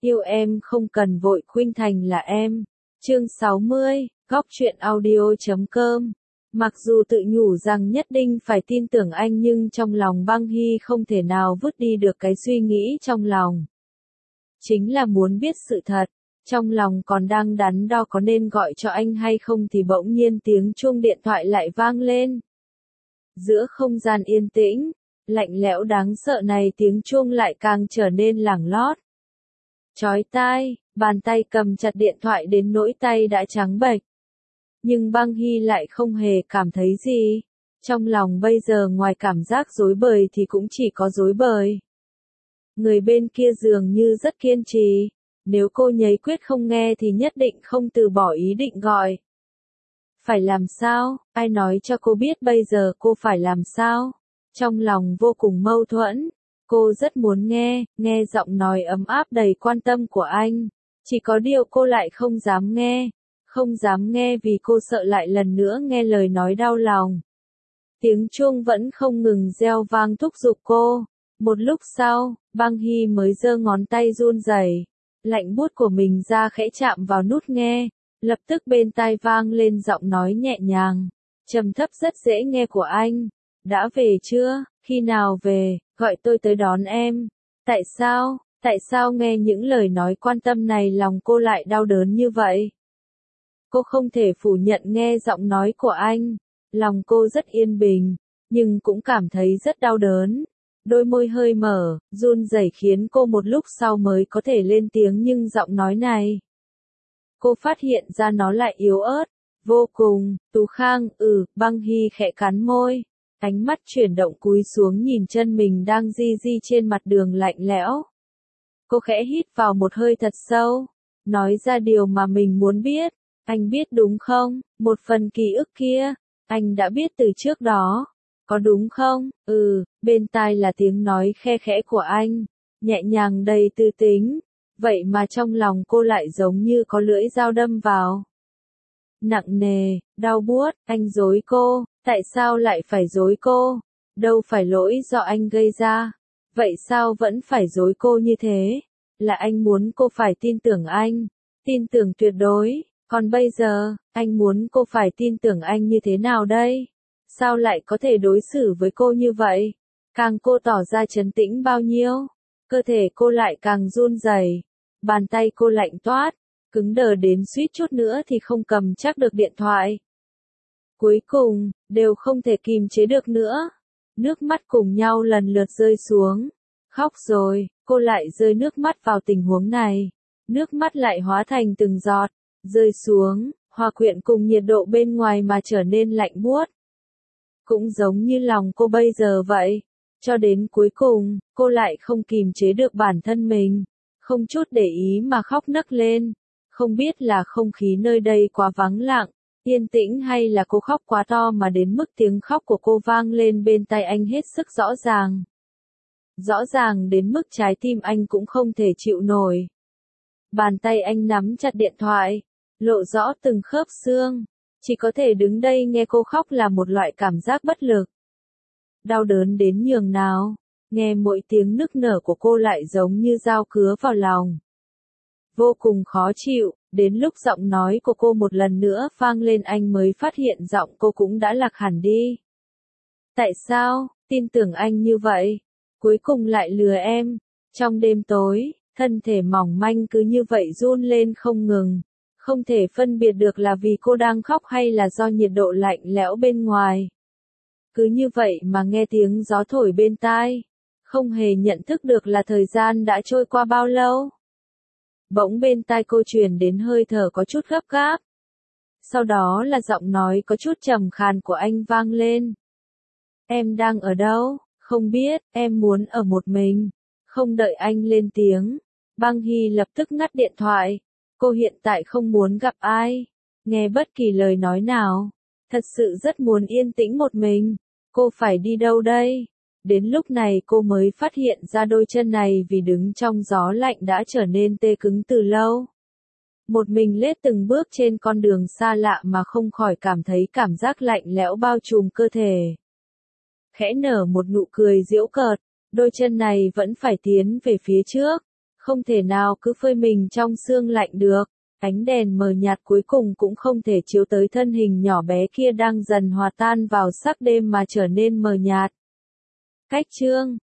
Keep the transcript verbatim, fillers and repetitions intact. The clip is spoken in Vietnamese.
Yêu em không cần vội khuynh thành là em. Chương sáu mươi, góc truyện audio chấm com. Mặc dù tự nhủ rằng nhất định phải tin tưởng anh nhưng trong lòng Băng Hy không thể nào vứt đi được cái suy nghĩ trong lòng. Chính là muốn biết sự thật, trong lòng còn đang đắn đo có nên gọi cho anh hay không thì bỗng nhiên tiếng chuông điện thoại lại vang lên. Giữa không gian yên tĩnh, lạnh lẽo đáng sợ này tiếng chuông lại càng trở nên lảng lót. Chói tai, bàn tay cầm chặt điện thoại đến nỗi tay đã trắng bệch. Nhưng Băng Hy lại không hề cảm thấy gì. Trong lòng bây giờ ngoài cảm giác rối bời thì cũng chỉ có rối bời. Người bên kia dường như rất kiên trì. Nếu cô nhấy quyết không nghe thì nhất định không từ bỏ ý định gọi. Phải làm sao? Ai nói cho cô biết bây giờ cô phải làm sao? Trong lòng vô cùng mâu thuẫn. Cô rất muốn nghe, nghe giọng nói ấm áp đầy quan tâm của anh. Chỉ có điều cô lại không dám nghe. Không dám nghe vì cô sợ lại lần nữa nghe lời nói đau lòng. Tiếng chuông vẫn không ngừng reo vang thúc giục cô. Một lúc sau, Băng Hy mới giơ ngón tay run rẩy, lạnh buốt của mình ra khẽ chạm vào nút nghe. Lập tức bên tai vang lên giọng nói nhẹ nhàng, trầm thấp rất dễ nghe của anh. Đã về chưa? Khi nào về? Gọi tôi tới đón em. Tại sao? Tại sao nghe những lời nói quan tâm này lòng cô lại đau đớn như vậy? Cô không thể phủ nhận nghe giọng nói của anh. Lòng cô rất yên bình, nhưng cũng cảm thấy rất đau đớn. Đôi môi hơi mở, run rẩy khiến cô một lúc sau mới có thể lên tiếng nhưng giọng nói này. Cô phát hiện ra nó lại yếu ớt, vô cùng. Tú Khang, ừ, Băng Hy khẽ cắn môi. Ánh mắt chuyển động cúi xuống nhìn chân mình đang di di trên mặt đường lạnh lẽo. Cô khẽ hít vào một hơi thật sâu, nói ra điều mà mình muốn biết. Anh biết đúng không? Một phần ký ức kia, anh đã biết từ trước đó. Có đúng không? Ừ, bên tai là tiếng nói khe khẽ của anh, nhẹ nhàng đầy tư tính. Vậy mà trong lòng cô lại giống như có lưỡi dao đâm vào. Nặng nề, đau buốt, anh dối cô, tại sao lại phải dối cô? Đâu phải lỗi do anh gây ra. Vậy sao vẫn phải dối cô như thế? Là anh muốn cô phải tin tưởng anh, tin tưởng tuyệt đối. Còn bây giờ, anh muốn cô phải tin tưởng anh như thế nào đây? Sao lại có thể đối xử với cô như vậy? Càng cô tỏ ra trấn tĩnh bao nhiêu, cơ thể cô lại càng run rẩy, bàn tay cô lạnh toát, cứng đờ đến suýt chút nữa thì không cầm chắc được điện thoại. Cuối cùng, đều không thể kìm chế được nữa. Nước mắt cùng nhau lần lượt rơi xuống. Khóc rồi, cô lại rơi nước mắt vào tình huống này. Nước mắt lại hóa thành từng giọt, rơi xuống, hòa quyện cùng nhiệt độ bên ngoài mà trở nên lạnh buốt. Cũng giống như lòng cô bây giờ vậy. Cho đến cuối cùng, cô lại không kìm chế được bản thân mình. Không chút để ý mà khóc nấc lên. Không biết là không khí nơi đây quá vắng lặng, yên tĩnh hay là cô khóc quá to mà đến mức tiếng khóc của cô vang lên bên tai anh hết sức rõ ràng. Rõ ràng đến mức trái tim anh cũng không thể chịu nổi. Bàn tay anh nắm chặt điện thoại, lộ rõ từng khớp xương. Chỉ có thể đứng đây nghe cô khóc là một loại cảm giác bất lực. Đau đớn đến nhường nào, nghe mỗi tiếng nức nở của cô lại giống như dao cứa vào lòng. Vô cùng khó chịu, đến lúc giọng nói của cô một lần nữa vang lên anh mới phát hiện giọng cô cũng đã lạc hẳn đi. Tại sao, tin tưởng anh như vậy, cuối cùng lại lừa em? Trong đêm tối, thân thể mỏng manh cứ như vậy run lên không ngừng. Không thể phân biệt được là vì cô đang khóc hay là do nhiệt độ lạnh lẽo bên ngoài. Cứ như vậy mà nghe tiếng gió thổi bên tai, không hề nhận thức được là thời gian đã trôi qua bao lâu. Bỗng bên tai cô truyền đến hơi thở có chút gấp gáp. Sau đó là giọng nói có chút trầm khàn của anh vang lên. Em đang ở đâu? Không biết, em muốn ở một mình. Không đợi anh lên tiếng, Băng Hy lập tức ngắt điện thoại. Cô hiện tại không muốn gặp ai, nghe bất kỳ lời nói nào. Thật sự rất muốn yên tĩnh một mình. Cô phải đi đâu đây? Đến lúc này cô mới phát hiện ra đôi chân này vì đứng trong gió lạnh đã trở nên tê cứng từ lâu. Một mình lết từng bước trên con đường xa lạ mà không khỏi cảm thấy cảm giác lạnh lẽo bao trùm cơ thể. Khẽ nở một nụ cười giễu cợt, đôi chân này vẫn phải tiến về phía trước. không thể nào cứ phơi mình trong sương lạnh được. Ánh đèn mờ nhạt cuối cùng cũng không thể chiếu tới thân hình nhỏ bé kia đang dần hòa tan vào sắc đêm mà trở nên mờ nhạt. Cách chương